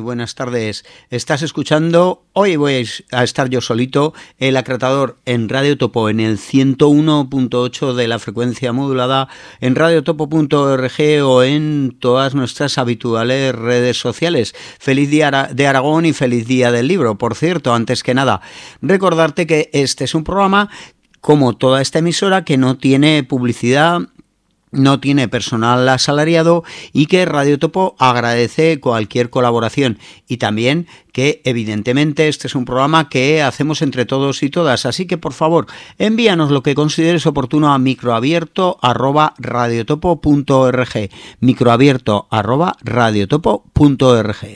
buenas tardes. Estás escuchando, hoy voy a estar yo solito, El Acratador en Radio Topo, en el 101.8 de la frecuencia modulada, en radiotopo.org o en todas nuestras habituales redes sociales. Feliz Día de Aragón y feliz Día del Libro. Por cierto, antes que nada, recordarte que este es un programa, como toda esta emisora, que no tiene publicidad, no tiene personal asalariado y que Radio Topo agradece cualquier colaboración, y también que evidentemente este es un programa que hacemos entre todos y todas, así que por favor envíanos lo que consideres oportuno a microabierto@radiotopo.org, microabierto@radiotopo.org.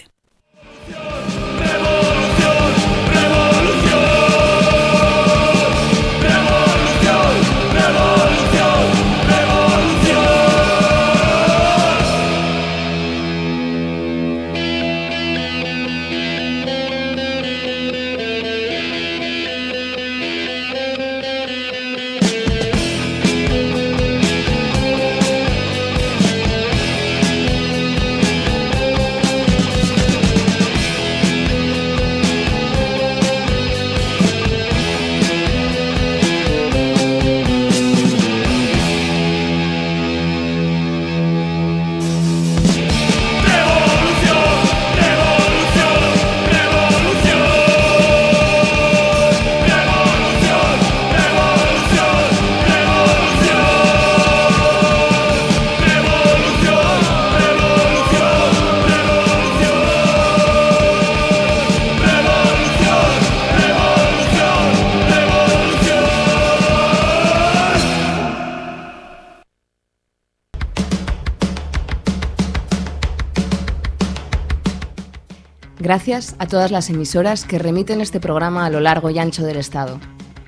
Gracias a todas las emisoras que remiten este programa a lo largo y ancho del Estado.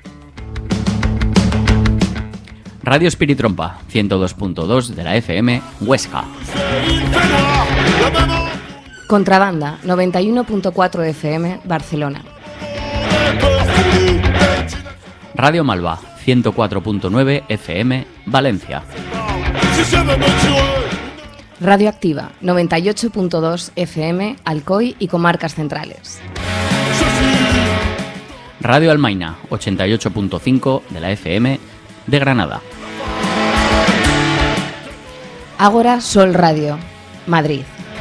Radio Espiritrompa, 102.2 de la FM, Huesca. Contrabanda, 91.4 FM, Barcelona. Radio Malva, 104.9 FM, Valencia. Radioactiva, 98.2 FM, Alcoy y Comarcas Centrales. Radio Almaina, 88.5 de la FM, de Granada. Ágora Sol Radio, Madrid.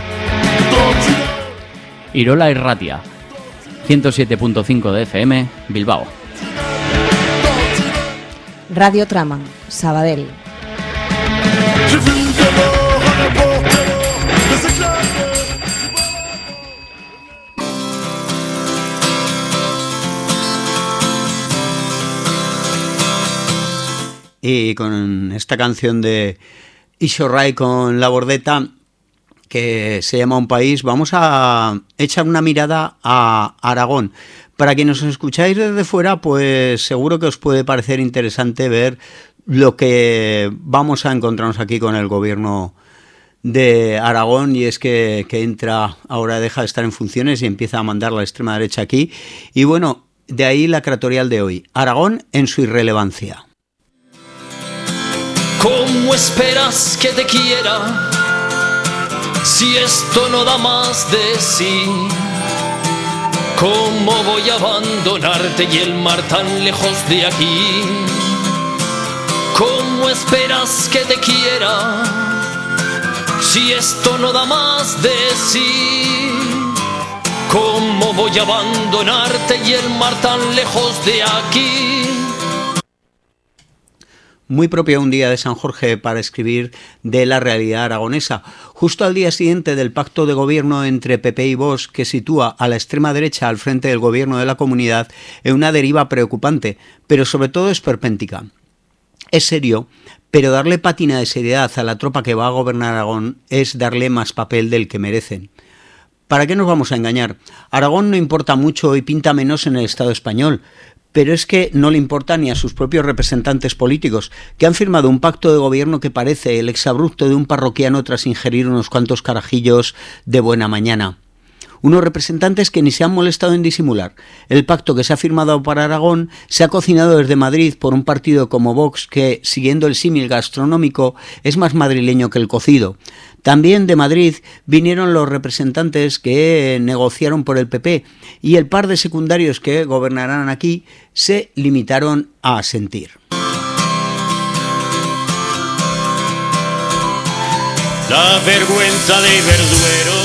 Irola Irratia, 107.5 de FM, Bilbao. Radio Trama, Sabadell. Y con esta canción de Ixo Rai con La Bordeta, que se llama Un País, vamos a echar una mirada a Aragón. Para quienes os escucháis desde fuera, pues seguro que os puede parecer interesante ver lo que vamos a encontrarnos aquí con el gobierno de Aragón, y es que entra, ahora deja de estar en funciones y empieza a mandar la extrema derecha aquí. Y bueno, de ahí la cratorial de hoy, Aragón en su irrelevancia. ¿Cómo esperas que te quiera si esto no da más de sí? ¿Cómo voy a abandonarte y el mar tan lejos de aquí? ¿Cómo esperas que te quiera si esto no da más de sí? ¿Cómo voy a abandonarte y el mar tan lejos de aquí? Muy propio un día de San Jorge para escribir de la realidad aragonesa, justo al día siguiente del pacto de gobierno entre PP y Vox, que sitúa a la extrema derecha al frente del gobierno de la comunidad en una deriva preocupante, pero sobre todo esperpéntica. Es serio, pero darle pátina de seriedad a la tropa que va a gobernar Aragón es darle más papel del que merecen. ¿Para qué nos vamos a engañar? Aragón no importa mucho y pinta menos en el Estado español, pero es que no le importa ni a sus propios representantes políticos, que han firmado un pacto de gobierno que parece el exabrupto de un parroquiano tras ingerir unos cuantos carajillos de buena mañana. Unos representantes que ni se han molestado en disimular. El pacto que se ha firmado para Aragón se ha cocinado desde Madrid por un partido como Vox que, siguiendo el símil gastronómico, es más madrileño que el cocido. También de Madrid vinieron los representantes que negociaron por el PP y el par de secundarios que gobernarán aquí se limitaron a asentir. La vergüenza de Verduero,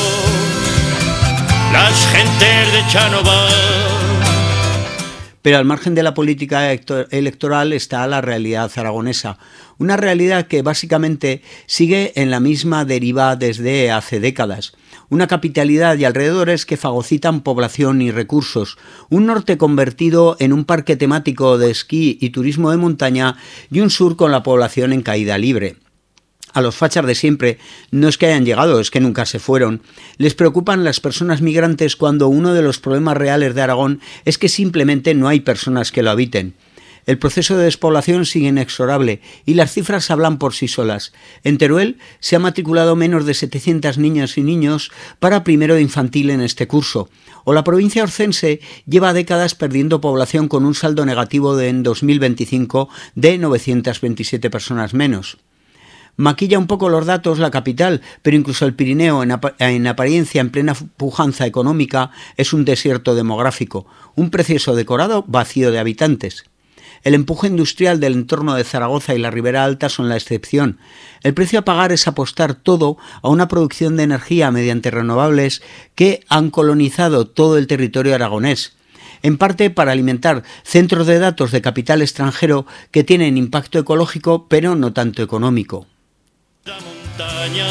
las gentes de Chánova. Pero al margen de la política electoral está la realidad aragonesa, una realidad que básicamente sigue en la misma deriva desde hace décadas. Una capitalidad y alrededores que fagocitan población y recursos, un norte convertido en un parque temático de esquí y turismo de montaña y un sur con la población en caída libre. A los fachas de siempre no es que hayan llegado, es que nunca se fueron. Les preocupan las personas migrantes cuando uno de los problemas reales de Aragón es que simplemente no hay personas que lo habiten. El proceso de despoblación sigue inexorable y las cifras hablan por sí solas. En Teruel se ha matriculado menos de 700 niñas y niños para primero de infantil en este curso. O la provincia orcense lleva décadas perdiendo población con un saldo negativo en 2025 de 927 personas menos. Maquilla un poco los datos la capital, pero incluso el Pirineo, en apariencia en plena pujanza económica, es un desierto demográfico, un precioso decorado vacío de habitantes. El empuje industrial del entorno de Zaragoza y la Ribera Alta son la excepción. El precio a pagar es apostar todo a una producción de energía mediante renovables que han colonizado todo el territorio aragonés, en parte para alimentar centros de datos de capital extranjero que tienen impacto ecológico pero no tanto económico. La montaña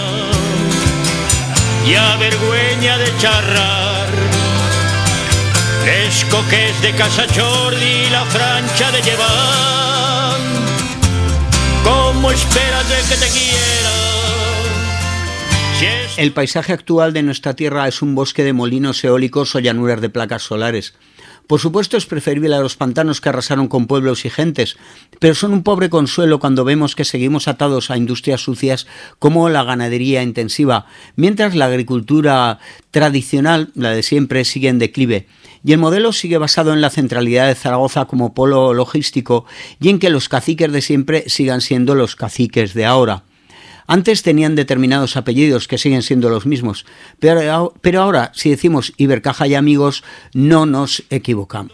y a vergüenza de charrar les coques de Casa Jordi la francha de llevar. ¿Cómo esperas de que te quiera? Si es... El paisaje actual de nuestra tierra es un bosque de molinos eólicos o llanuras de placas solares. Por supuesto es preferible a los pantanos que arrasaron con pueblos y gentes, pero son un pobre consuelo cuando vemos que seguimos atados a industrias sucias como la ganadería intensiva, mientras la agricultura tradicional, la de siempre, sigue en declive. Y el modelo sigue basado en la centralidad de Zaragoza como polo logístico y en que los caciques de siempre sigan siendo los caciques de ahora. Antes tenían determinados apellidos que siguen siendo los mismos, pero ahora, si decimos Ibercaja y Amigos, no nos equivocamos.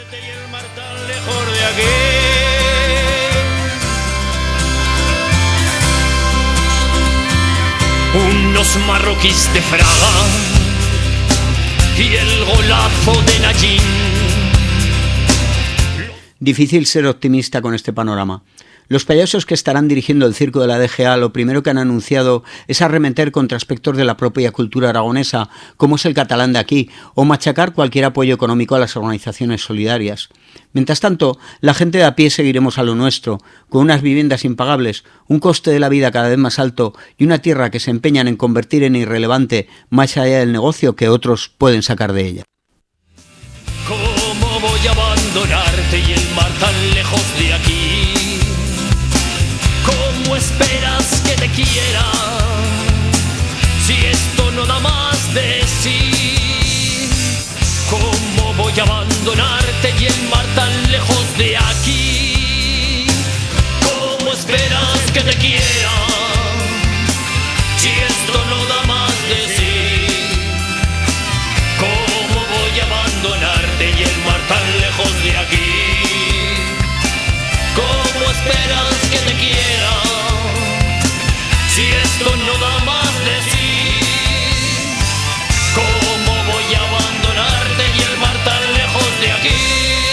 Unos marroquíes de Fraga y el golazo de Nayín. Difícil ser optimista con este panorama. Los payasos que estarán dirigiendo el circo de la DGA lo primero que han anunciado es arremeter contra aspectos de la propia cultura aragonesa, como es el catalán de aquí, o machacar cualquier apoyo económico a las organizaciones solidarias. Mientras tanto, la gente de a pie seguiremos a lo nuestro, con unas viviendas impagables, un coste de la vida cada vez más alto y una tierra que se empeñan en convertir en irrelevante más allá del negocio que otros pueden sacar de ella. ¿Cómo voy a abandonarte y el mar tan lejos de aquí? ¿Cómo esperas que te quiera si esto no da más de sí? ¿Cómo voy a abandonarte y el mar tan lejos de aquí? ¿Cómo esperas que te quiera si esto no da más de sí? ¿Cómo voy a abandonarte y el mar tan lejos de aquí? ¿Cómo esperas que te quiera si esto no da más de sí? ¿Cómo voy a abandonarte y el mar tan lejos de aquí?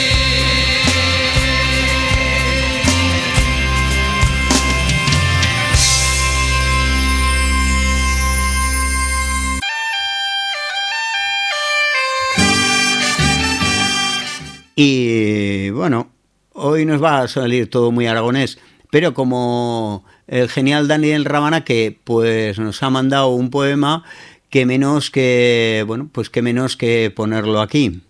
Y bueno, hoy nos va a salir todo muy aragonés, pero como el genial Daniel Ramanaque pues nos ha mandado un poema, que menos que ponerlo aquí.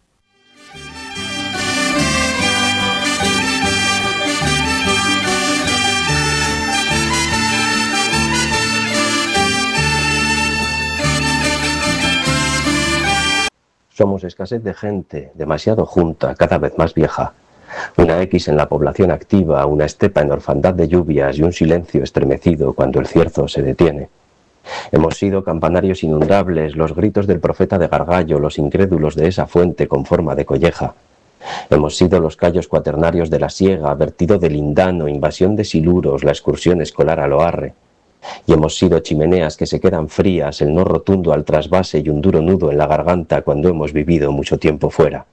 Somos escasez de gente, demasiado junta, cada vez más vieja. Una X en la población activa, una estepa en orfandad de lluvias y un silencio estremecido cuando el cierzo se detiene. Hemos sido campanarios inundables, los gritos del profeta de Gargallo, los incrédulos de esa fuente con forma de colleja. Hemos sido los callos cuaternarios de la Siega, vertido de Lindano, invasión de Siluros, la excursión escolar a Loarre. Y hemos sido chimeneas que se quedan frías, el no rotundo al trasvase y un duro nudo en la garganta cuando hemos vivido mucho tiempo fuera.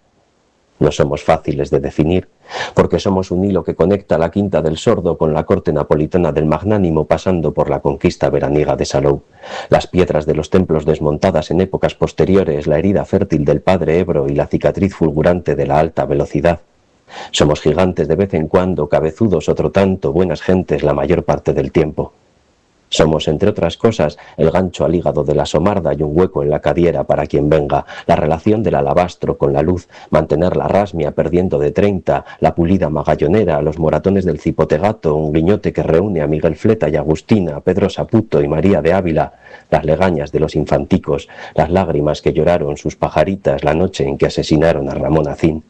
No somos fáciles de definir, porque somos un hilo que conecta la Quinta del Sordo con la corte napolitana del Magnánimo pasando por la conquista veraniega de Salou, las piedras de los templos desmontadas en épocas posteriores, la herida fértil del padre Ebro y la cicatriz fulgurante de la alta velocidad. Somos gigantes de vez en cuando, cabezudos otro tanto, buenas gentes la mayor parte del tiempo. Somos, entre otras cosas, el gancho al hígado de la somarda y un hueco en la cadiera para quien venga, la relación del alabastro con la luz, mantener la rasmia perdiendo de 30, la pulida magallonera, los moratones del cipotegato, un guiñote que reúne a Miguel Fleta y Agustina, Pedro Saputo y María de Ávila, las legañas de los infanticos, las lágrimas que lloraron sus pajaritas la noche en que asesinaron a Ramón Acín.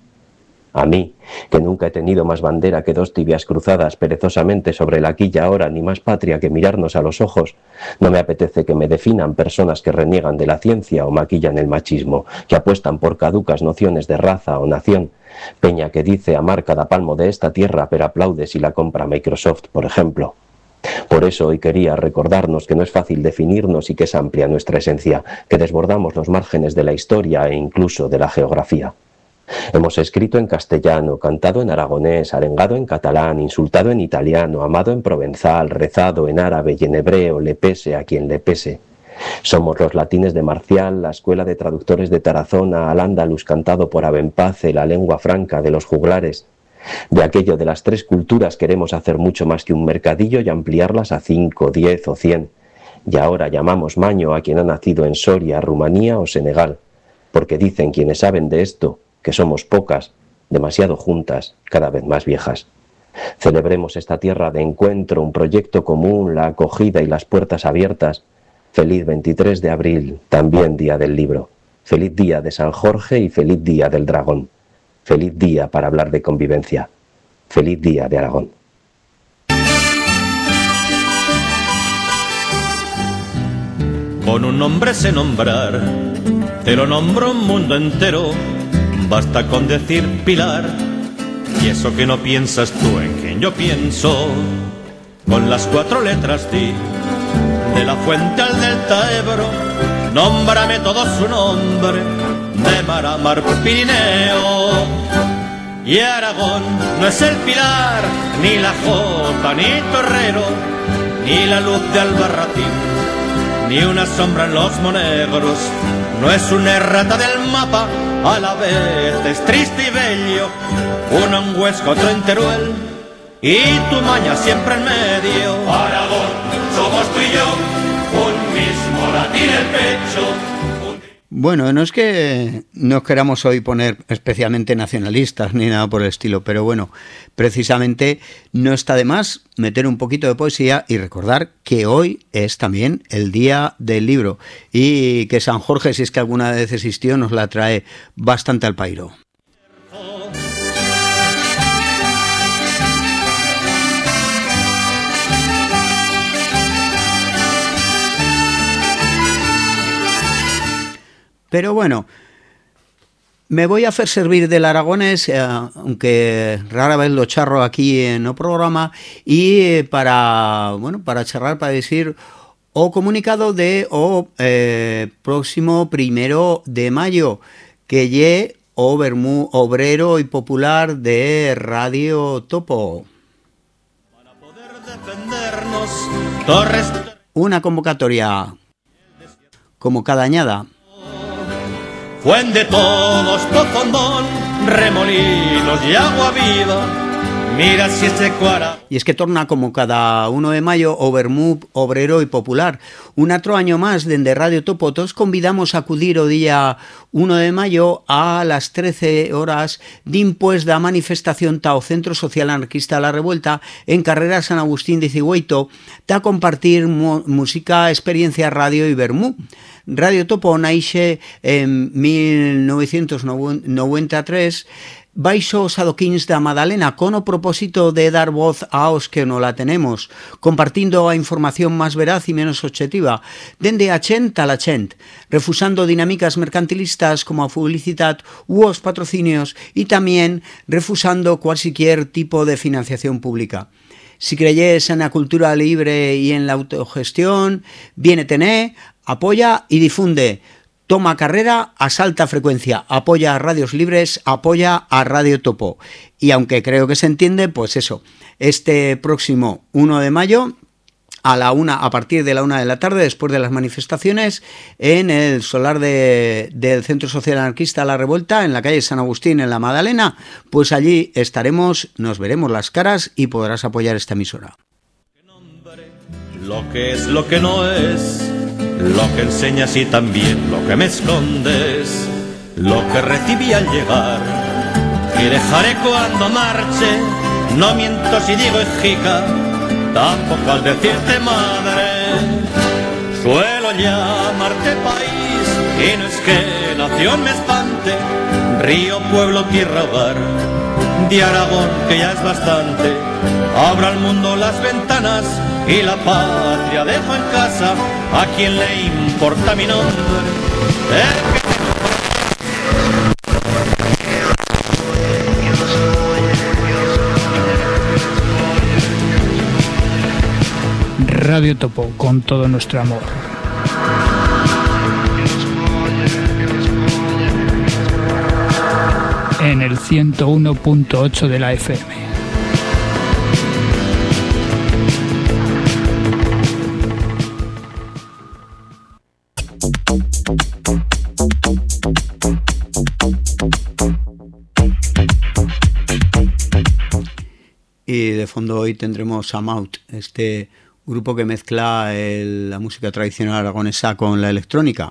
A mí, que nunca he tenido más bandera que dos tibias cruzadas perezosamente sobre la quilla ahora, ni más patria que mirarnos a los ojos, no me apetece que me definan personas que reniegan de la ciencia o maquillan el machismo, que apuestan por caducas nociones de raza o nación, peña que dice amar cada palmo de esta tierra pero aplaude si la compra Microsoft, por ejemplo. Por eso hoy quería recordarnos que no es fácil definirnos y que es amplia nuestra esencia, que desbordamos los márgenes de la historia e incluso de la geografía. Hemos escrito en castellano, cantado en aragonés, arengado en catalán, insultado en italiano, amado en provenzal, rezado en árabe y en hebreo, le pese a quien le pese. Somos los latines de Marcial, la escuela de traductores de Tarazona, al andaluz cantado por Abenpace, la lengua franca de los juglares. De aquello de las tres culturas queremos hacer mucho más que un mercadillo y ampliarlas a 5, 10 o 100. Y ahora llamamos maño a quien ha nacido en Soria, Rumanía o Senegal, porque dicen quienes saben de esto que somos pocas, demasiado juntas, cada vez más viejas. Celebremos esta tierra de encuentro, un proyecto común, la acogida y las puertas abiertas. Feliz 23 de abril, también día del libro. Feliz día de San Jorge y feliz día del dragón. Feliz día para hablar de convivencia. Feliz día de Aragón. Con un nombre sé nombrar, te lo nombro un mundo entero. Basta con decir Pilar, y eso que no piensas tú en quien yo pienso. Con las 4 letras di, de la fuente al delta Ebro, nómbrame todo su nombre, de mar a mar Pirineo. Y Aragón no es el Pilar, ni la Jota, ni Torrero, ni la luz de Albarracín, ni una sombra en los monegros. No es una errata del mapa, a la vez es triste y bello, uno en Huesca, otro en Teruel, y tu maña siempre en medio. Aragón, somos tú y yo, un mismo latín el pecho. Bueno, no es que nos queramos hoy poner especialmente nacionalistas ni nada por el estilo, pero bueno, precisamente no está de más meter un poquito de poesía y recordar que hoy es también el día del libro y que San Jorge, si es que alguna vez existió, nos la trae bastante al pairo. Pero bueno, me voy a hacer servir del aragonés, aunque rara vez lo charro aquí en el programa, y para charlar, para decir o comunicado de próximo 1 de mayo, que lle o Bermú obrero y popular de Radio Topo. Para poder defendernos, Torres. Una convocatoria como cada añada. Fuente de todos, Tofondón, remolinos y agua viva. Mira si ese cuara. Y es que torna como cada 1 de mayo o Bermú obrero y popular. Un otro año más dende Radio Topo tos convidamos a acudir o día 1 de mayo a las 13 horas dimpués da manifestación tao Centro Social Anarquista La Revuelta en Carrera San Agustín de Cigüeito ta compartir música, experiencia, radio y Bermú. Radio Topo naixe en 1993 baixo os adoquins da Madalena con o propósito de dar voz aos que no la tenemos, compartindo a información más veraz y menos objetiva, dende a chent a la chent, refusando dinámicas mercantilistas como a publicidad u os patrocinios y también refusando cualquier tipo de financiación pública. Si creyes en la cultura libre y en la autogestión, viene tené, apoya y difunde. Toma carrera a alta frecuencia, apoya a Radios Libres, apoya a Radio Topo. Y aunque creo que se entiende, pues eso, este próximo 1 de mayo, a partir de la 1 de la tarde, después de las manifestaciones, en el solar del Centro Social Anarquista La Revuelta, en la calle San Agustín, en La Madalena, pues allí estaremos, nos veremos las caras y podrás apoyar esta emisora. Lo que es, lo que no es, lo que enseñas y también lo que me escondes, lo que recibí al llegar y dejaré cuando marche, no miento si digo ejica, tampoco al decirte madre. Suelo llamarte país y no es que nación me espante, río, pueblo, tierra, hogar de Aragón que ya es bastante. Abro al mundo las ventanas y la patria dejo en casa. ¿A quién le importa mi nombre? Radio Topo, con todo nuestro amor. En el 101.8 de la FM. Y de fondo hoy tendremos a Maut, este grupo que mezcla la música tradicional aragonesa con la electrónica.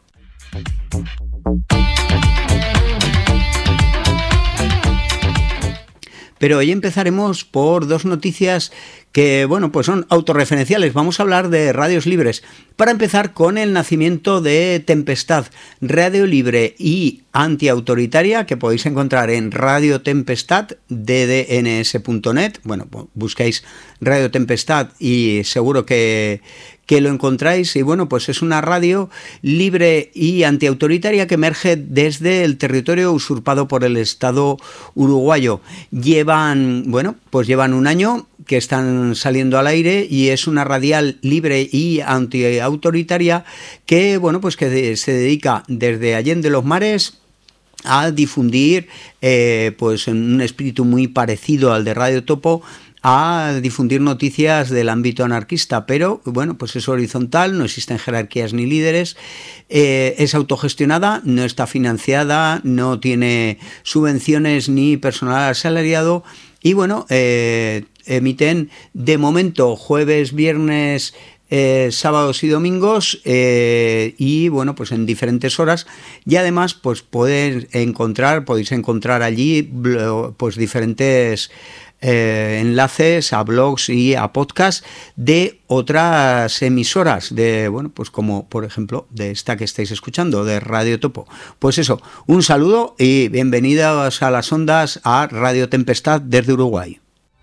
Pero hoy empezaremos por dos noticias que, bueno, pues son autorreferenciales. Vamos a hablar de Radios Libres. Para empezar, con el nacimiento de Tempestad, radio libre y antiautoritaria, que podéis encontrar en Radio Tempestad, ddns.net. Bueno, buscáis Radio Tempestad y seguro que lo encontráis. Y bueno, pues es una radio libre y antiautoritaria que emerge desde el territorio usurpado por el Estado uruguayo. Llevan un año que están saliendo al aire y es una radial libre y antiautoritaria que, bueno, pues que se dedica desde Allende los Mares a difundir, pues en un espíritu muy parecido al de Radio Topo, a difundir noticias del ámbito anarquista, pero bueno, pues es horizontal, no existen jerarquías ni líderes, es autogestionada, no está financiada, no tiene subvenciones ni personal asalariado y bueno, emiten de momento jueves, viernes, sábados y domingos y bueno, pues en diferentes horas y además pues podéis encontrar allí pues diferentes enlaces a blogs y a podcasts de otras emisoras de, bueno, pues como por ejemplo de esta que estáis escuchando, de Radio Topo. Pues eso, un saludo y bienvenidos a las ondas a Radio Tempestad desde Uruguay.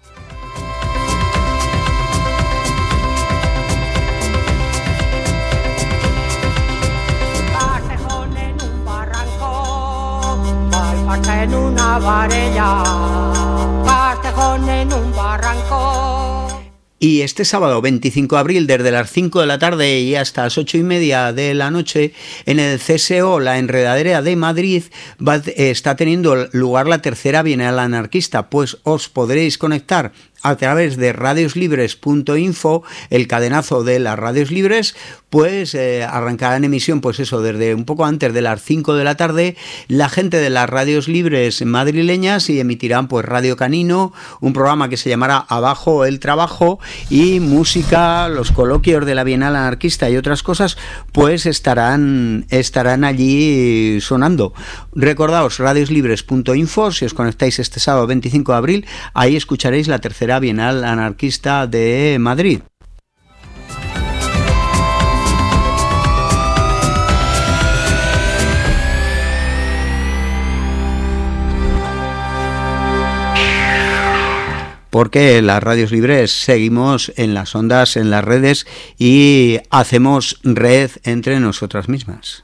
En una varella, Castejón en un barranco. Y este sábado 25 de abril, desde las 5 de la tarde y hasta las 8:30 de la noche, en el CSO La Enredadera de Madrid, está teniendo lugar la tercera Bienal Anarquista, pues os podréis conectar a través de radioslibres.info, el cadenazo de las radios libres, pues arrancará en emisión, pues eso, desde un poco antes de las 5 de la tarde, la gente de las radios libres madrileñas y emitirán pues Radio Canino, un programa que se llamará Abajo el Trabajo y música, los coloquios de la Bienal Anarquista y otras cosas, pues estarán allí sonando. Recordaos, radioslibres.info, si os conectáis este sábado 25 de abril, ahí escucharéis la tercera Bienal Anarquista de Madrid. porque las radios libres seguimos en las ondas, en las redes y hacemos red entre nosotras mismas.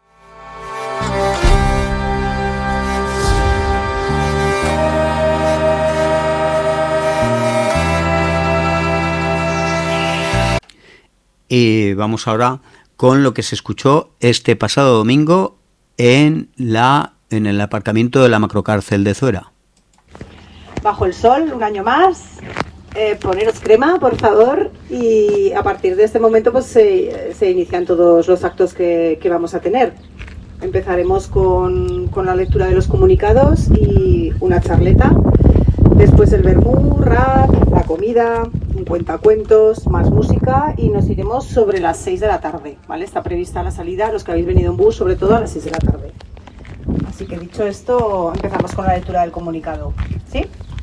Y vamos ahora con lo que se escuchó este pasado domingo en el aparcamiento de la macrocárcel de Zuera. Bajo el sol, un año más, poneros crema, por favor, y a partir de este momento pues se inician todos los actos que vamos a tener. Empezaremos con la lectura de los comunicados y una charleta, después el vermú, rap, la comida, un cuentacuentos, más música y nos iremos sobre las 6 de la tarde, ¿vale? Está prevista la salida, los que habéis venido en bus, sobre todo a las 6 de la tarde. Así que dicho esto, empezamos con la lectura del comunicado, ¿sí?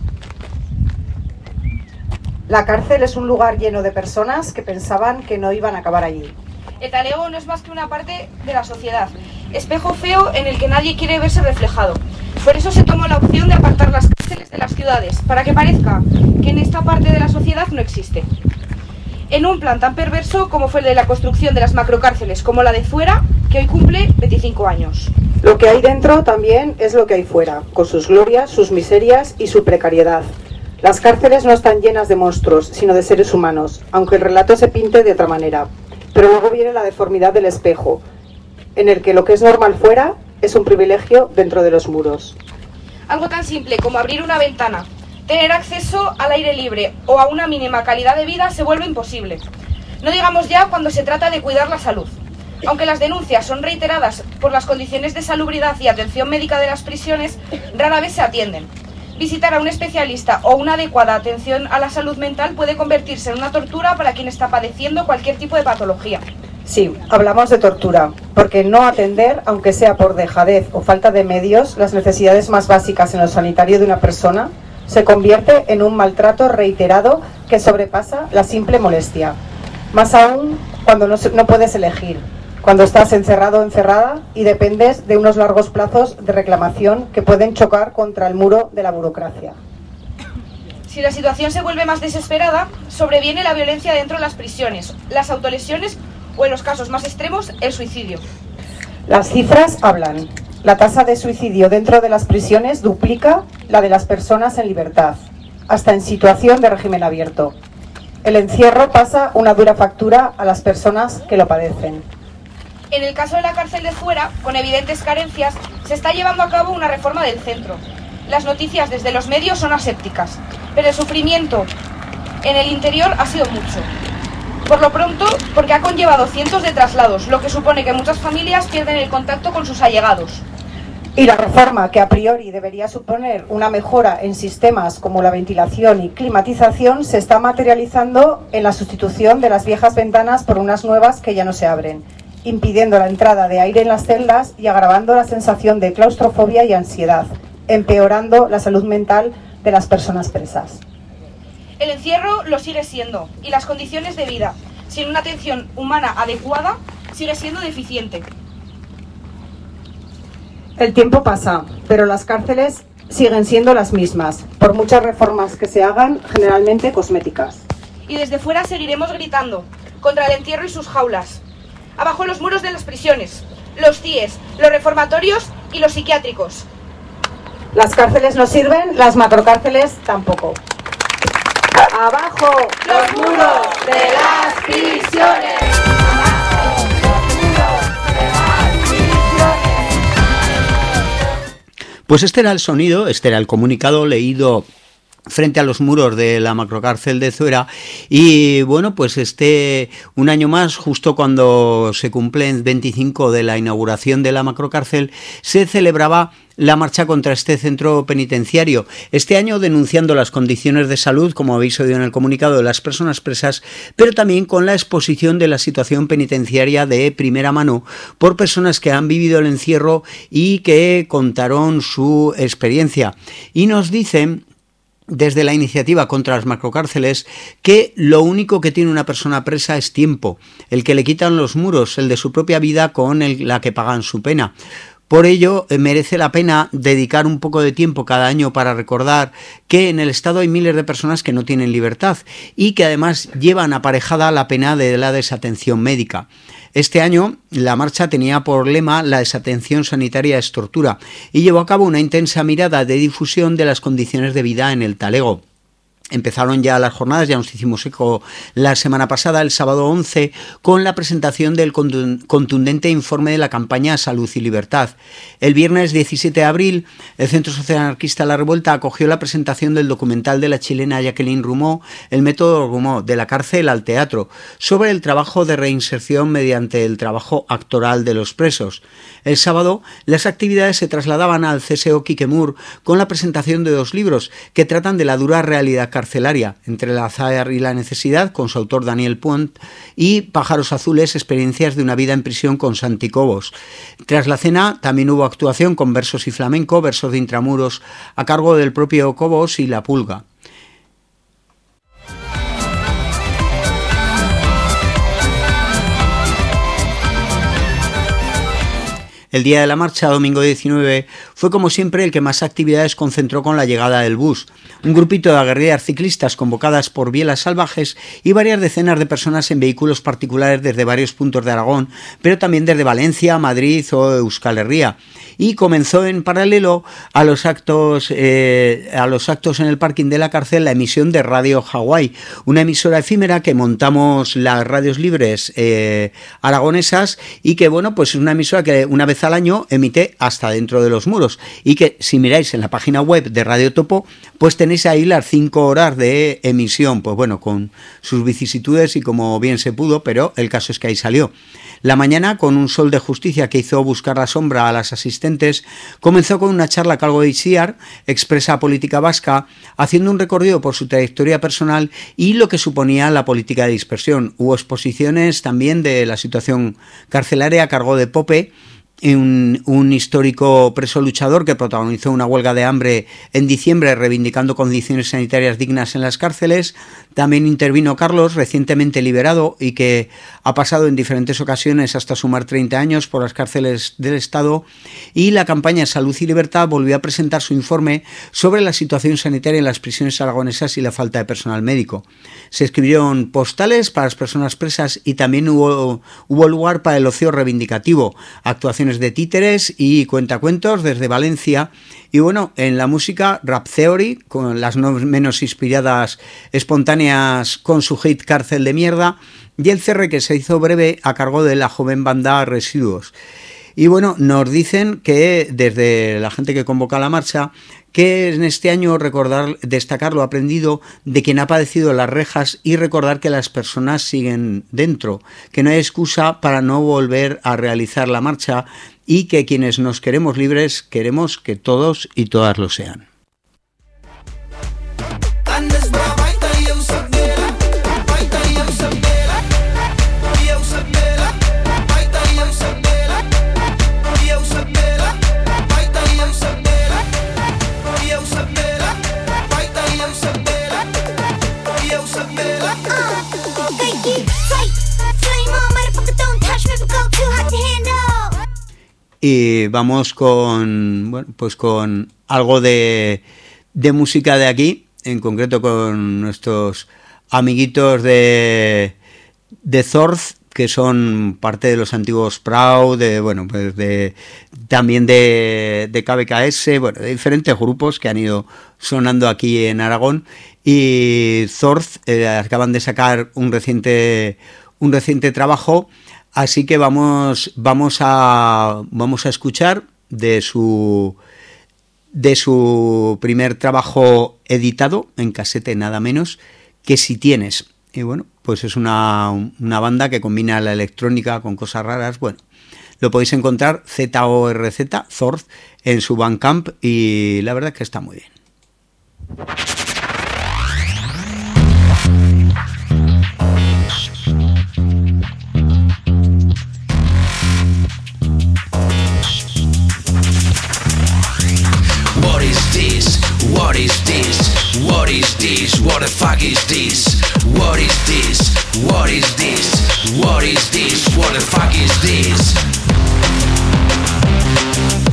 La cárcel es un lugar lleno de personas que pensaban que no iban a acabar allí. El talego no es más que una parte de la sociedad, espejo feo en el que nadie quiere verse reflejado. Por eso se tomó la opción de apartar las cárceles de las ciudades, para que parezca que en esta parte de la sociedad no existe. En un plan tan perverso como fue el de la construcción de las macrocárceles, como la de Zuera, que hoy cumple 25 años. Lo que hay dentro también es lo que hay fuera, con sus glorias, sus miserias y su precariedad. Las cárceles no están llenas de monstruos, sino de seres humanos, aunque el relato se pinte de otra manera. Pero luego viene la deformidad del espejo, en el que lo que es normal fuera es un privilegio dentro de los muros. Algo tan simple como abrir una ventana, tener acceso al aire libre o a una mínima calidad de vida se vuelve imposible. No digamos ya cuando se trata de cuidar la salud. Aunque las denuncias son reiteradas por las condiciones de salubridad y atención médica de las prisiones, rara vez se atienden. Visitar a un especialista o una adecuada atención a la salud mental puede convertirse en una tortura para quien está padeciendo cualquier tipo de patología. Sí, hablamos de tortura, porque no atender, aunque sea por dejadez o falta de medios, las necesidades más básicas en lo sanitario de una persona, se convierte en un maltrato reiterado que sobrepasa la simple molestia. Más aún cuando no puedes elegir, cuando estás encerrado o encerrada y dependes de unos largos plazos de reclamación que pueden chocar contra el muro de la burocracia. Si la situación se vuelve más desesperada, sobreviene la violencia dentro de las prisiones, las autolesiones o, en los casos más extremos, el suicidio. Las cifras hablan. La tasa de suicidio dentro de las prisiones duplica la de las personas en libertad, hasta en situación de régimen abierto. El encierro pasa una dura factura a las personas que lo padecen. En el caso de la cárcel de Zuera, con evidentes carencias, se está llevando a cabo una reforma del centro. Las noticias desde los medios son asépticas, pero el sufrimiento en el interior ha sido mucho. Por lo pronto, porque ha conllevado cientos de traslados, lo que supone que muchas familias pierden el contacto con sus allegados. Y la reforma, que a priori debería suponer una mejora en sistemas como la ventilación y climatización, se está materializando en la sustitución de las viejas ventanas por unas nuevas que ya no se abren, impidiendo la entrada de aire en las celdas y agravando la sensación de claustrofobia y ansiedad, empeorando la salud mental de las personas presas. El encierro lo sigue siendo, y las condiciones de vida, sin una atención humana adecuada, sigue siendo deficiente. El tiempo pasa, pero las cárceles siguen siendo las mismas, por muchas reformas que se hagan, generalmente cosméticas. Y desde fuera seguiremos gritando, contra el encierro y sus jaulas. Abajo los muros de las prisiones, los CIEs, los reformatorios y los psiquiátricos. Las cárceles no sirven, las macrocárceles tampoco. ¡Abajo los muros de las prisiones! Pues este era el sonido, este era el comunicado leído frente a los muros de la macrocárcel de Zuera. Y bueno, pues un año más, justo cuando se cumplen 25 de la inauguración de la macrocárcel, se celebraba la marcha contra este centro penitenciario. Este año denunciando las condiciones de salud, como habéis oído en el comunicado, de las personas presas, pero también con la exposición de la situación penitenciaria de primera mano por personas que han vivido el encierro y que contaron su experiencia. Y nos dicen desde la iniciativa contra las macrocárceles que lo único que tiene una persona presa es tiempo, el que le quitan los muros, el de su propia vida con la que pagan su pena. Por ello, merece la pena dedicar un poco de tiempo cada año para recordar que en el Estado hay miles de personas que no tienen libertad y que además llevan aparejada la pena de la desatención médica. Este año la marcha tenía por lema "La desatención sanitaria es tortura" y llevó a cabo una intensa mirada de difusión de las condiciones de vida en el talego. Empezaron ya las jornadas, ya nos hicimos eco la semana pasada, el sábado 11, con la presentación del contundente informe de la campaña Salud y Libertad. El viernes 17 de abril, el Centro Social Anarquista La Revuelta acogió la presentación del documental de la chilena Jacqueline Rumó, El método Rumó, de la cárcel al teatro, sobre el trabajo de reinserción mediante el trabajo actoral de los presos. El sábado, las actividades se trasladaban al CSO Quiquemur con la presentación de 2 libros que tratan de la dura realidad carcelaria, Entre el azar y la necesidad, con su autor Daniel Punt, y Pájaros azules, experiencias de una vida en prisión, con Santi Cobos. Tras la cena también hubo actuación con versos y flamenco, versos de Intramuros, a cargo del propio Cobos y La Pulga. El día de la marcha, domingo 19, fue como siempre el que más actividades concentró con la llegada del bus. Un grupito de aguerridas ciclistas convocadas por Bielas Salvajes y varias decenas de personas en vehículos particulares desde varios puntos de Aragón, pero también desde Valencia, Madrid o Euskal Herria. Y comenzó en paralelo a los actos en el parking de la cárcel la emisión de Radio Hawái, una emisora efímera que montamos las radios libres aragonesas y que, bueno, pues es una emisora que una vez al año emite hasta dentro de los muros y que, si miráis en la página web de Radio Topo, pues tenéis ahí las 5 horas de emisión, pues bueno, con sus vicisitudes y como bien se pudo, pero el caso es que ahí salió. La mañana, con un sol de justicia que hizo buscar la sombra a las asistentes, comenzó con una charla a cargo de Itziar, expresa política vasca, haciendo un recorrido por su trayectoria personal y lo que suponía la política de dispersión. Hubo exposiciones también de la situación carcelaria a cargo de Pope, un histórico preso luchador que protagonizó una huelga de hambre en diciembre reivindicando condiciones sanitarias dignas en las cárceles. También intervino Carlos, recientemente liberado y que ha pasado en diferentes ocasiones hasta sumar 30 años por las cárceles del Estado, y la campaña Salud y Libertad volvió a presentar su informe sobre la situación sanitaria en las prisiones aragonesas y la falta de personal médico. Se escribieron postales para las personas presas y también hubo lugar para el ocio reivindicativo, actuaciones de títeres y cuentacuentos desde Valencia. Y bueno, en la música, Rap Theory, con las no menos inspiradas espontáneas con su hit Cárcel de Mierda, y el cierre, que se hizo breve, a cargo de la joven banda Residuos. Y bueno, nos dicen que desde la gente que convoca la marcha, que en este año destacar lo aprendido de quien ha padecido las rejas y recordar que las personas siguen dentro, que no hay excusa para no volver a realizar la marcha y que quienes nos queremos libres queremos que todos y todas lo sean. Y vamos con, bueno, pues con algo de música de aquí, en concreto con nuestros amiguitos de Zorz, que son parte de los antiguos Proud, también de KBKS, bueno, de diferentes grupos que han ido sonando aquí en Aragón. Y Zorz acaban de sacar un reciente trabajo. Así que vamos a escuchar de su primer trabajo editado en casete, nada menos, que Si Tienes. Y bueno, pues es una banda que combina la electrónica con cosas raras. Bueno, lo podéis encontrar ZORZ, Zorz, en su Bandcamp, y la verdad es que está muy bien. What is this? What is this? What the fuck is this? What is this? What is this? What is this? What the fuck is this?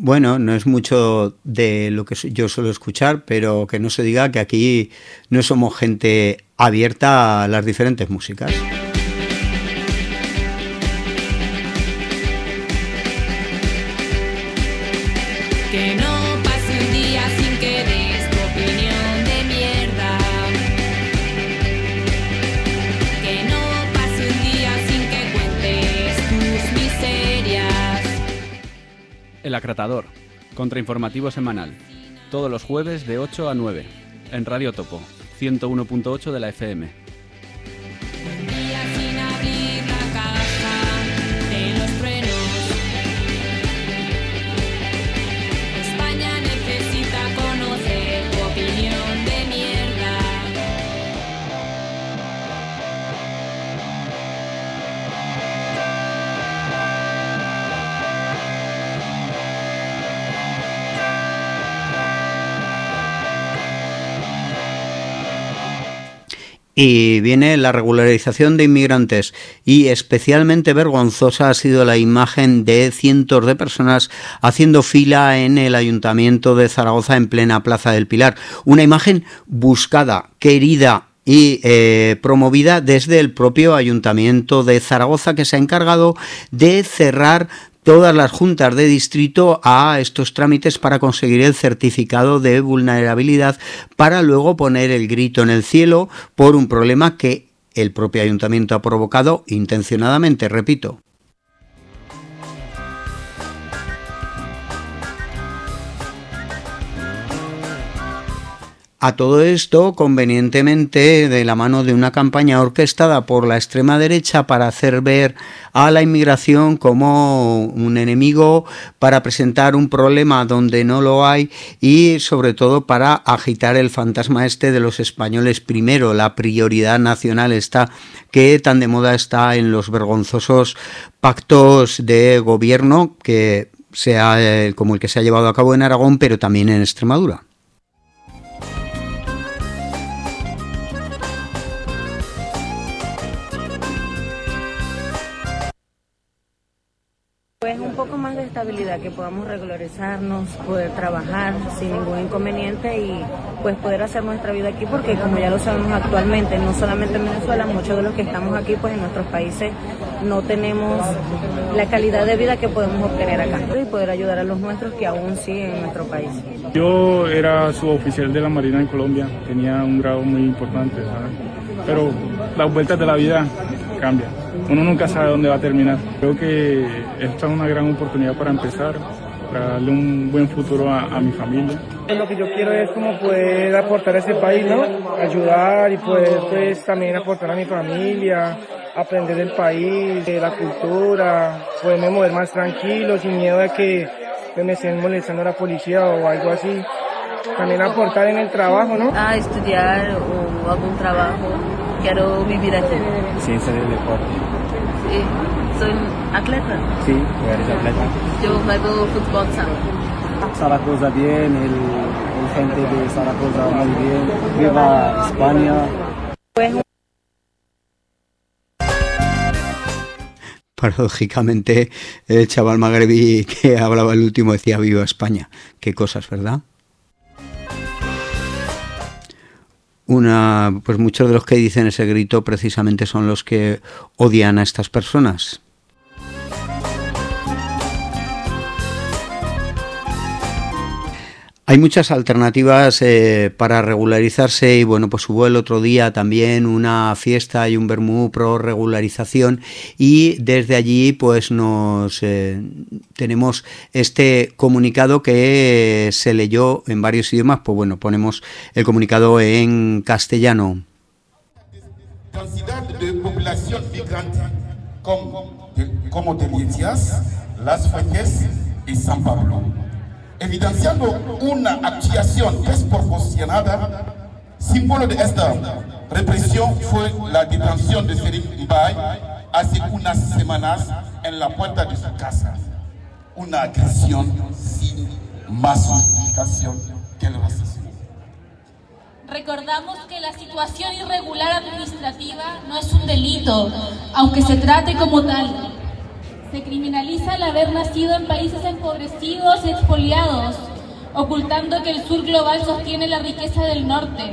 Bueno, no es mucho de lo que yo suelo escuchar, pero que no se diga que aquí no somos gente abierta a las diferentes músicas. Que no pase un día sin que des tu opinión de mierda. Que no pase un día sin que cuentes tus miserias. El Acratador, contrainformativo semanal, todos los jueves de 8 a 9, en Radio Topo, 101.8 de la FM. Sin abrir la caja de los truenos. España necesita conocer tu opinión de mierda. Y viene la regularización de inmigrantes, y especialmente vergonzosa ha sido la imagen de cientos de personas haciendo fila en el Ayuntamiento de Zaragoza en plena Plaza del Pilar. Una imagen buscada, querida y promovida desde el propio Ayuntamiento de Zaragoza, que se ha encargado de cerrar todas las juntas de distrito a estos trámites para conseguir el certificado de vulnerabilidad, para luego poner el grito en el cielo por un problema que el propio ayuntamiento ha provocado intencionadamente, repito. A todo esto, convenientemente, de la mano de una campaña orquestada por la extrema derecha para hacer ver a la inmigración como un enemigo, para presentar un problema donde no lo hay y, sobre todo, para agitar el fantasma este de los españoles primero, la prioridad nacional esta que tan de moda está en los vergonzosos pactos de gobierno, que sea como el que se ha llevado a cabo en Aragón, pero también en Extremadura. Pues un poco más de estabilidad, que podamos regularizarnos, poder trabajar sin ningún inconveniente y pues poder hacer nuestra vida aquí, porque como ya lo sabemos actualmente, no solamente en Venezuela, muchos de los que estamos aquí pues en nuestros países no tenemos la calidad de vida que podemos obtener acá y poder ayudar a los nuestros que aún siguen en nuestro país. Yo era suboficial de la Marina en Colombia, tenía un grado muy importante, ¿sabes? Pero las vueltas de la vida cambian. Uno nunca sabe dónde va a terminar. Creo que esta es una gran oportunidad para empezar, para darle un buen futuro a mi familia. Lo que yo quiero es como poder aportar a ese país, ¿no? Ayudar y poder pues también aportar a mi familia, aprender del país, de la cultura, poderme mover más tranquilo, sin miedo de que me estén molestando la policía o algo así. También aportar en el trabajo, ¿no? A estudiar o algún trabajo. Quiero vivir aquí. Ciencia del deporte. Sí, soy atleta. Sí, eres atleta. Yo juego fútbol sala. Zaragoza bien, el gente de Zaragoza muy bien. Viva España. Paradójicamente, el chaval magrebí que hablaba el último decía viva España. Qué cosas, ¿verdad? Pues muchos de los que dicen ese grito precisamente son los que odian a estas personas. Hay muchas alternativas para regularizarse y bueno, pues hubo el otro día también una fiesta y un vermú pro regularización y desde allí pues nos tenemos este comunicado que se leyó en varios idiomas, pues bueno, ponemos el comunicado en castellano. Densidad de población migrante como Delicias, Las Fuentes y San Pablo, evidenciando una actuación desproporcionada. Símbolo de esta represión fue la detención de Serif Mbay hace unas semanas en la puerta de su casa. Una agresión sin más justificación que el racismo. Recordamos que la situación irregular administrativa no es un delito, aunque se trate como tal. Se criminaliza el haber nacido en países empobrecidos y expoliados, ocultando que el sur global sostiene la riqueza del norte.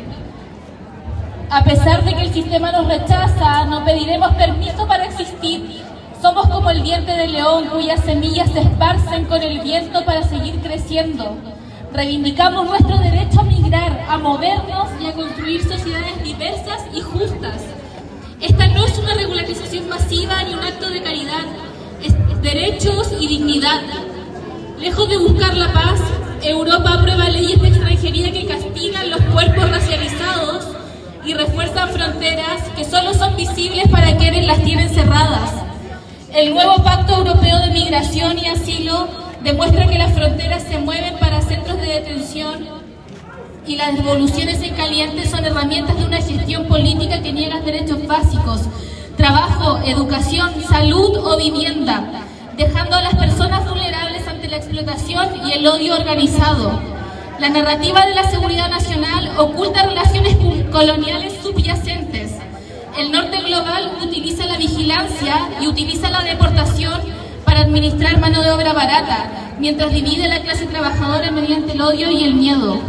A pesar de que el sistema nos rechaza, no pediremos permiso para existir. Somos como el diente de león, cuyas semillas se esparcen con el viento para seguir creciendo. Reivindicamos nuestro derecho a migrar, a movernos y a construir sociedades diversas y justas. Esta no es una regularización masiva ni un acto de caridad, es derechos y dignidad. Lejos de buscar la paz, Europa aprueba leyes de extranjería que castigan los cuerpos racializados y refuerzan fronteras que solo son visibles para quienes las tienen cerradas. El nuevo Pacto Europeo de Migración y Asilo demuestra que las fronteras se mueven para centros de detención y las devoluciones en caliente son herramientas de una gestión política que niega derechos básicos, trabajo, educación, salud o vivienda, dejando a las personas vulnerables ante la explotación y el odio organizado. La narrativa de la seguridad nacional oculta relaciones coloniales subyacentes. El norte global utiliza la vigilancia y utiliza la deportación para administrar mano de obra barata, mientras divide a la clase trabajadora mediante el odio y el miedo.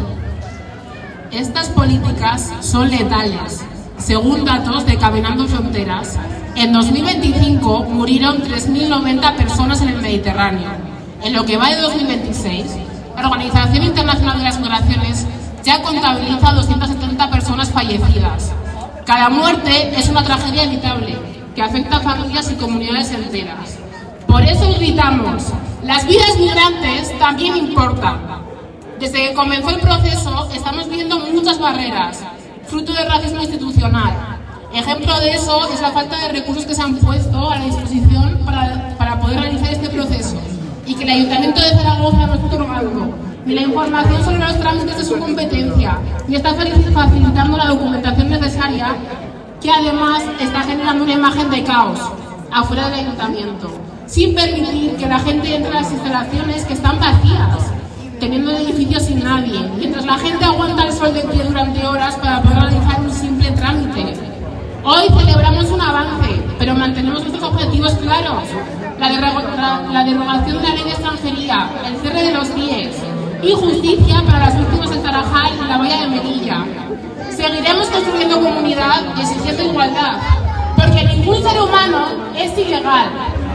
Estas políticas son letales. Según datos de Caminando Fronteras, en 2025 murieron 3.090 personas en el Mediterráneo. En lo que va de 2026, la Organización Internacional de las Migraciones ya contabiliza 270 personas fallecidas. Cada muerte es una tragedia evitable que afecta a familias y comunidades enteras. Por eso gritamos, las vidas migrantes también importan. Desde que comenzó el proceso estamos viendo muchas barreras, fruto del racismo institucional. Ejemplo de eso es la falta de recursos que se han puesto a la disposición para poder realizar este proceso y que el Ayuntamiento de Zaragoza no está otorgando ni la información sobre los trámites de su competencia, ni está facilitando la documentación necesaria, que además está generando una imagen de caos afuera del Ayuntamiento, sin permitir que la gente entre a las instalaciones que están vacías, teniendo el edificio sin nadie, mientras la gente aguanta el sol de pie durante horas para poder realizar un simple trámite. Hoy celebramos un avance, pero mantenemos nuestros objetivos claros: la derogación de la ley de extranjería, el cierre de los CIEs y justicia para las víctimas de Tarajal y la valla de Melilla. Seguiremos construyendo comunidad y exigiendo igualdad, porque ningún ser humano es ilegal.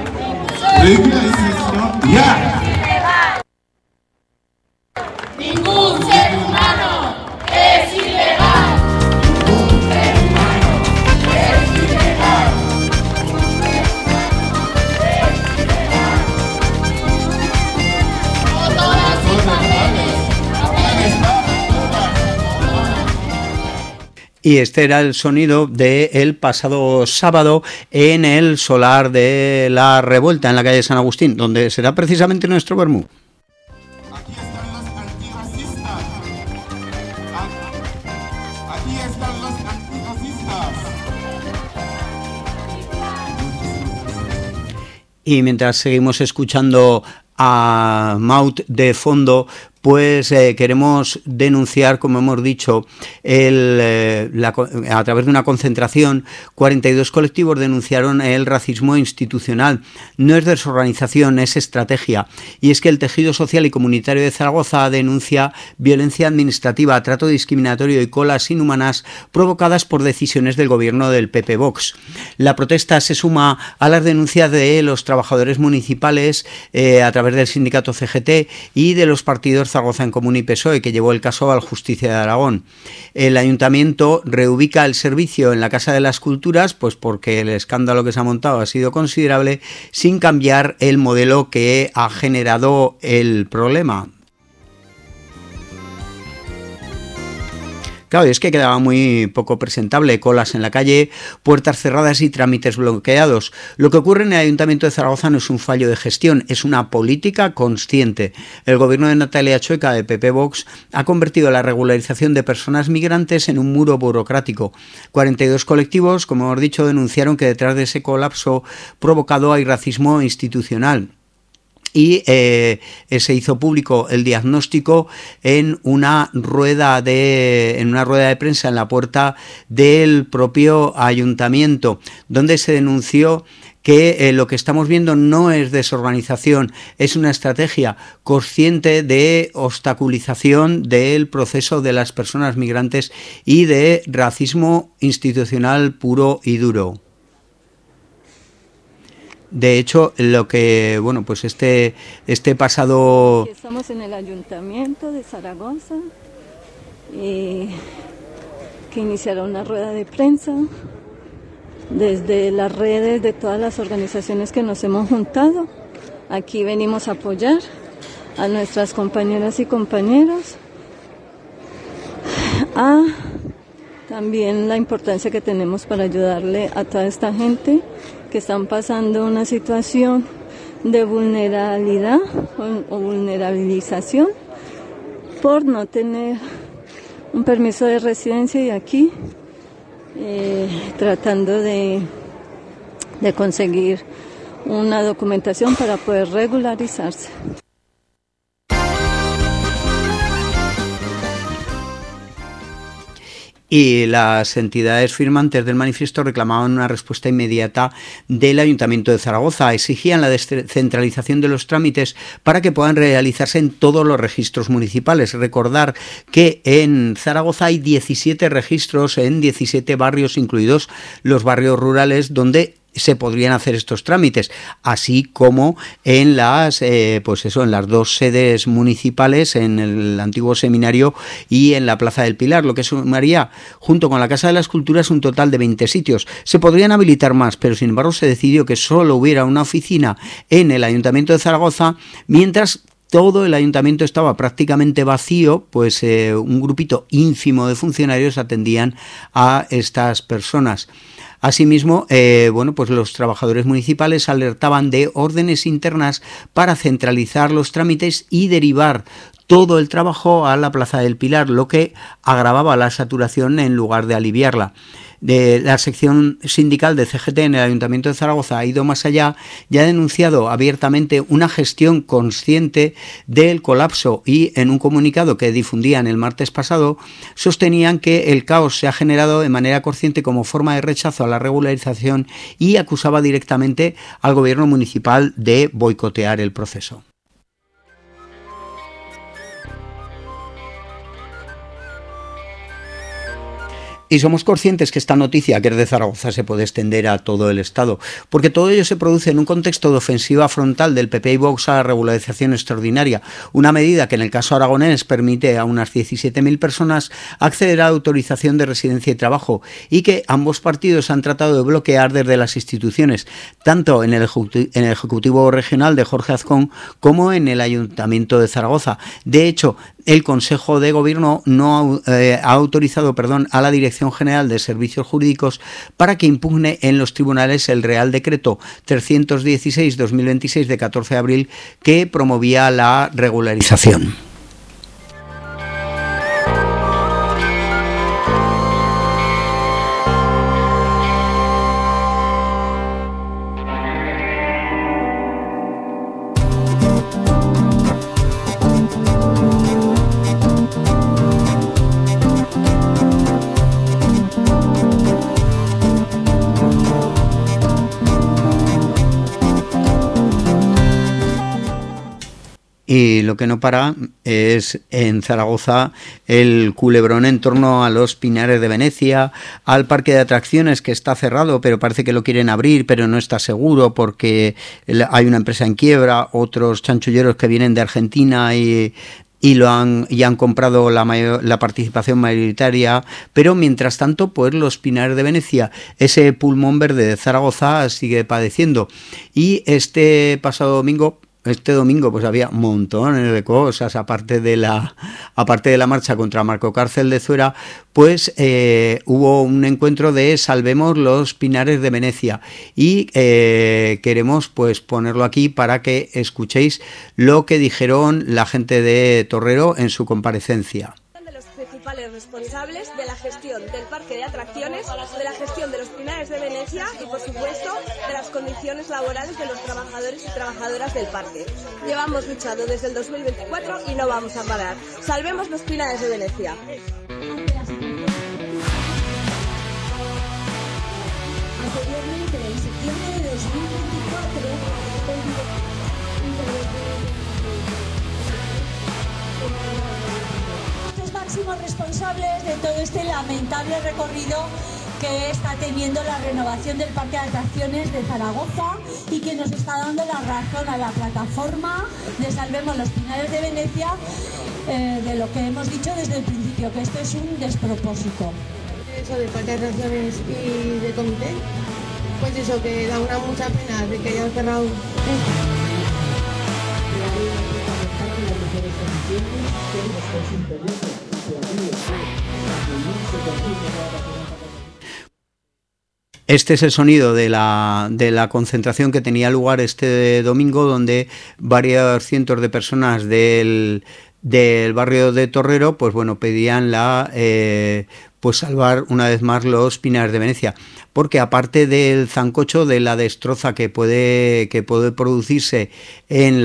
Ningún ser humano es ilegal. Ningún ser humano es ilegal. No todas mis paredes. Y este era el sonido del pasado sábado en el solar de la Revuelta, en la calle San Agustín, donde será precisamente nuestro vermú. Y mientras seguimos escuchando a Maut de fondo, pues queremos denunciar, como hemos dicho, a través de una concentración, 42 colectivos denunciaron el racismo institucional. No es desorganización, es estrategia. Y es que el tejido social y comunitario de Zaragoza denuncia violencia administrativa, trato discriminatorio y colas inhumanas provocadas por decisiones del gobierno del PP Vox. La protesta se suma a las denuncias de los trabajadores municipales a través del sindicato CGT y de los partidos Zaragoza en Común y PSOE, que llevó el caso al Justicia de Aragón. El ayuntamiento reubica el servicio en la Casa de las Culturas, pues porque el escándalo que se ha montado ha sido considerable, sin cambiar el modelo que ha generado el problema. Claro, y es que quedaba muy poco presentable, colas en la calle, puertas cerradas y trámites bloqueados. Lo que ocurre en el Ayuntamiento de Zaragoza no es un fallo de gestión, es una política consciente. El gobierno de Natalia Chueca, de PP Vox, ha convertido la regularización de personas migrantes en un muro burocrático. 42 colectivos, como hemos dicho, denunciaron que detrás de ese colapso provocado hay racismo institucional. Y se hizo público el diagnóstico en una rueda de prensa en la puerta del propio ayuntamiento, donde se denunció que lo que estamos viendo no es desorganización, es una estrategia consciente de obstaculización del proceso de las personas migrantes y de racismo institucional puro y duro. De hecho, lo que, bueno, pues este pasado... Estamos en el Ayuntamiento de Zaragoza, que iniciará una rueda de prensa desde las redes de todas las organizaciones que nos hemos juntado. Aquí venimos a apoyar a nuestras compañeras y compañeros, también la importancia que tenemos para ayudarle a toda esta gente que están pasando una situación de vulnerabilidad o vulnerabilización por no tener un permiso de residencia, y aquí tratando de conseguir una documentación para poder regularizarse. Y las entidades firmantes del manifiesto reclamaban una respuesta inmediata del Ayuntamiento de Zaragoza. Exigían la descentralización de los trámites para que puedan realizarse en todos los registros municipales. Recordar que en Zaragoza hay 17 registros en 17 barrios, incluidos los barrios rurales, donde se podrían hacer estos trámites, así como en las en las dos sedes municipales, en el antiguo seminario y en la Plaza del Pilar, lo que sumaría, junto con la Casa de las Culturas, un total de 20 sitios. Se podrían habilitar más, pero sin embargo se decidió que solo hubiera una oficina en el Ayuntamiento de Zaragoza, mientras todo el ayuntamiento estaba prácticamente vacío, pues un grupito ínfimo de funcionarios atendían a estas personas. Asimismo, pues los trabajadores municipales alertaban de órdenes internas para centralizar los trámites y derivar todo el trabajo a la Plaza del Pilar, lo que agravaba la saturación en lugar de aliviarla. La sección sindical de CGT en el Ayuntamiento de Zaragoza ha ido más allá y ha denunciado abiertamente una gestión consciente del colapso, y en un comunicado que difundían el martes pasado sostenían que el caos se ha generado de manera consciente como forma de rechazo a la regularización, y acusaba directamente al gobierno municipal de boicotear el proceso. Y somos conscientes que esta noticia, que es de Zaragoza, se puede extender a todo el Estado, porque todo ello se produce en un contexto de ofensiva frontal del PP y Vox a la regularización extraordinaria, una medida que en el caso aragonés permite a unas 17.000 personas acceder a la autorización de residencia y trabajo, y que ambos partidos han tratado de bloquear desde las instituciones, tanto en el Ejecutivo Regional de Jorge Azcón como en el Ayuntamiento de Zaragoza. De hecho, el Consejo de Gobierno no ha autorizado a la Dirección General de Servicios Jurídicos para que impugne en los tribunales el Real Decreto 316/2026 de 14 de abril que promovía la regularización. Y lo que no para es en Zaragoza el culebrón en torno a los Pinares de Venecia, al parque de atracciones que está cerrado, pero parece que lo quieren abrir, pero no está seguro porque hay una empresa en quiebra, otros chanchulleros que vienen de Argentina y han comprado la participación mayoritaria, pero mientras tanto, pues los Pinares de Venecia, ese pulmón verde de Zaragoza, sigue padeciendo. Y este domingo pues había montones de cosas, aparte de la marcha contra Marco Cárcel de Zuera, pues hubo un encuentro de Salvemos los Pinares de Venecia, y queremos pues ponerlo aquí para que escuchéis lo que dijeron la gente de Torrero en su comparecencia. Responsables de la gestión del parque de atracciones, de la gestión de los Pinares de Venecia y, por supuesto, de las condiciones laborales de los trabajadores y trabajadoras del parque. Llevamos luchando desde el 2024 y no vamos a parar. Salvemos los Pinares de Venecia. Anteriormente, en septiembre de 2020, responsables de todo este lamentable recorrido que está teniendo la renovación del Parque de Atracciones de Zaragoza y que nos está dando la razón a la plataforma de Salvemos los Pinares de Venecia de lo que hemos dicho desde el principio, que esto es un despropósito. Eso del Parque de Atracciones y de comité, pues eso, que da una mucha pena de que hayan cerrado. Este es el sonido de la concentración que tenía lugar este domingo, donde varios cientos de personas del barrio de Torrero, pues bueno, pedían pues salvar una vez más los Pinares de Venecia, porque aparte del zancocho, de la destroza que puede producirse en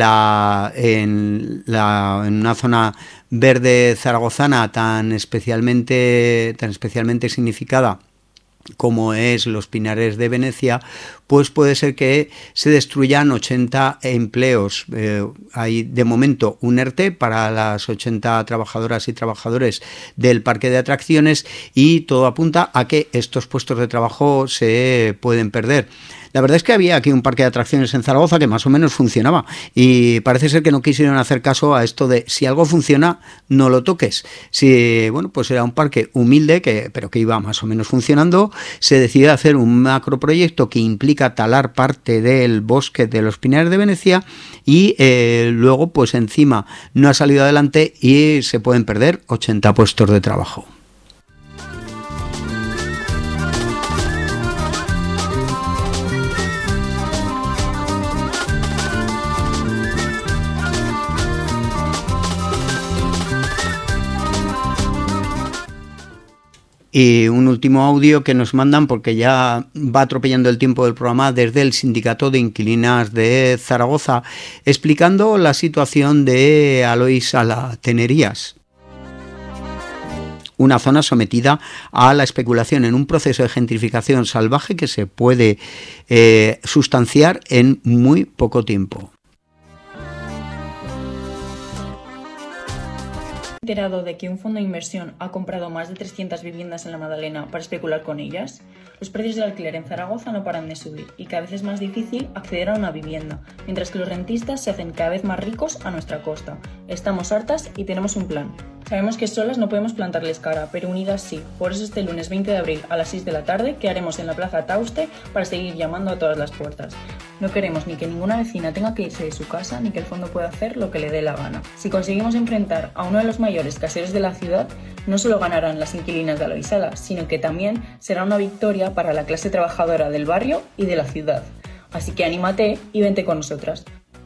una zona verde zaragozana tan especialmente significada como es los Pinares de Venecia, pues puede ser que se destruyan 80 empleos. Hay de momento un ERTE para las 80 trabajadoras y trabajadores del parque de atracciones y todo apunta a que estos puestos de trabajo se pueden perder. La verdad es que había aquí un parque de atracciones en Zaragoza que más o menos funcionaba y parece ser que no quisieron hacer caso a esto de si algo funciona, no lo toques. Si, bueno, pues era un parque humilde, pero que iba más o menos funcionando, se decidió hacer un macroproyecto que implica talar parte del bosque de los Pinares de Venecia y luego pues encima no ha salido adelante y se pueden perder 80 puestos de trabajo. Y un último audio que nos mandan, porque ya va atropellando el tiempo del programa, desde el Sindicato de Inquilinas de Zaragoza, explicando la situación de Alois Sala Tenerías. Una zona sometida a la especulación en un proceso de gentrificación salvaje que se puede sustanciar en muy poco tiempo. ¿Enterado de que un fondo de inversión ha comprado más de 300 viviendas en la Madalena para especular con ellas? Los precios del alquiler en Zaragoza no paran de subir y cada vez es más difícil acceder a una vivienda, mientras que los rentistas se hacen cada vez más ricos a nuestra costa. Estamos hartas y tenemos un plan. Sabemos que solas no podemos plantarles cara, pero unidas sí. Por eso este lunes 20 de abril a las 6 de la tarde quedaremos en la Plaza Tauste para seguir llamando a todas las puertas. No queremos ni que ninguna vecina tenga que irse de su casa ni que el fondo pueda hacer lo que le dé la gana. Si conseguimos enfrentar a uno de los mayores caseros de la ciudad, no solo ganarán las inquilinas de Alois Sala, sino que también será una victoria para la clase trabajadora del barrio y de la ciudad. Así que anímate y vente con nosotras.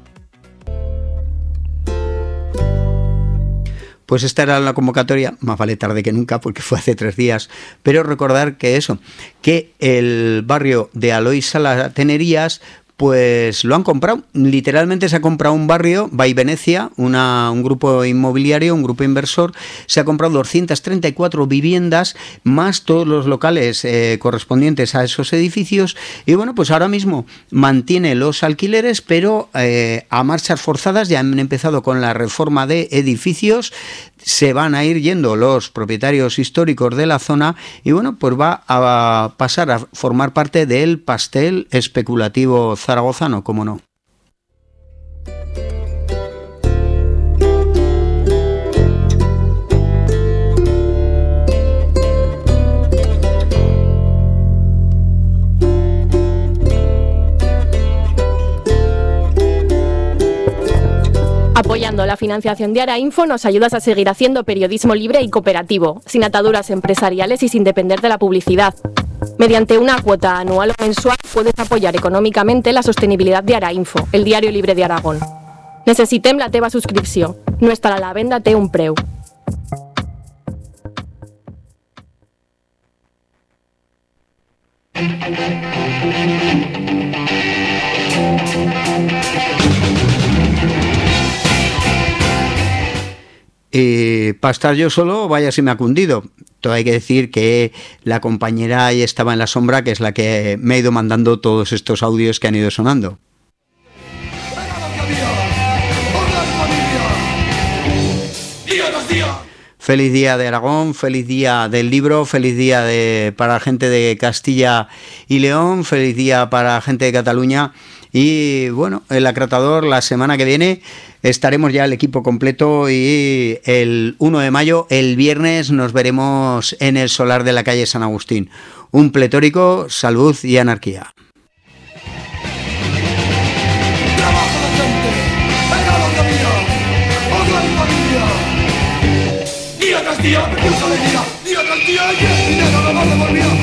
Pues esta era la convocatoria, más vale tarde que nunca porque fue hace 3 días, pero recordar que el barrio de Alois Sala Tenerías pues lo han comprado, literalmente se ha comprado un barrio, By Venecia, un grupo inmobiliario, un grupo inversor, se ha comprado 234 viviendas, más todos los locales correspondientes a esos edificios, y bueno, pues ahora mismo mantiene los alquileres, pero a marchas forzadas. Ya han empezado con la reforma de edificios, se van a ir yendo los propietarios históricos de la zona y bueno, pues va a pasar a formar parte del pastel especulativo zaragozano, como no. Apoyando la financiación de Arainfo nos ayudas a seguir haciendo periodismo libre y cooperativo, sin ataduras empresariales y sin depender de la publicidad. Mediante una cuota anual o mensual puedes apoyar econòmicamente la sostenibilidad de Arainfo, el diario libre de Aragón. Necessitem la teva subscripció. No estarà a la venda, té un preu. Para estar yo solo, vaya si me ha cundido. Todo hay que decir que la compañera ahí estaba en la sombra, que es la que me ha ido mandando todos estos audios que han ido sonando. Feliz día de Aragón, feliz día del libro, feliz día para la gente de Castilla y León, feliz día para la gente de Cataluña. Y bueno, el Acratador la semana que viene estaremos ya el equipo completo y el 1 de mayo, el viernes, nos veremos en el solar de la calle San Agustín. Un pletórico, salud y anarquía. Día Castilla, preciosa alegría. Día Castilla, dinero no vale por vida.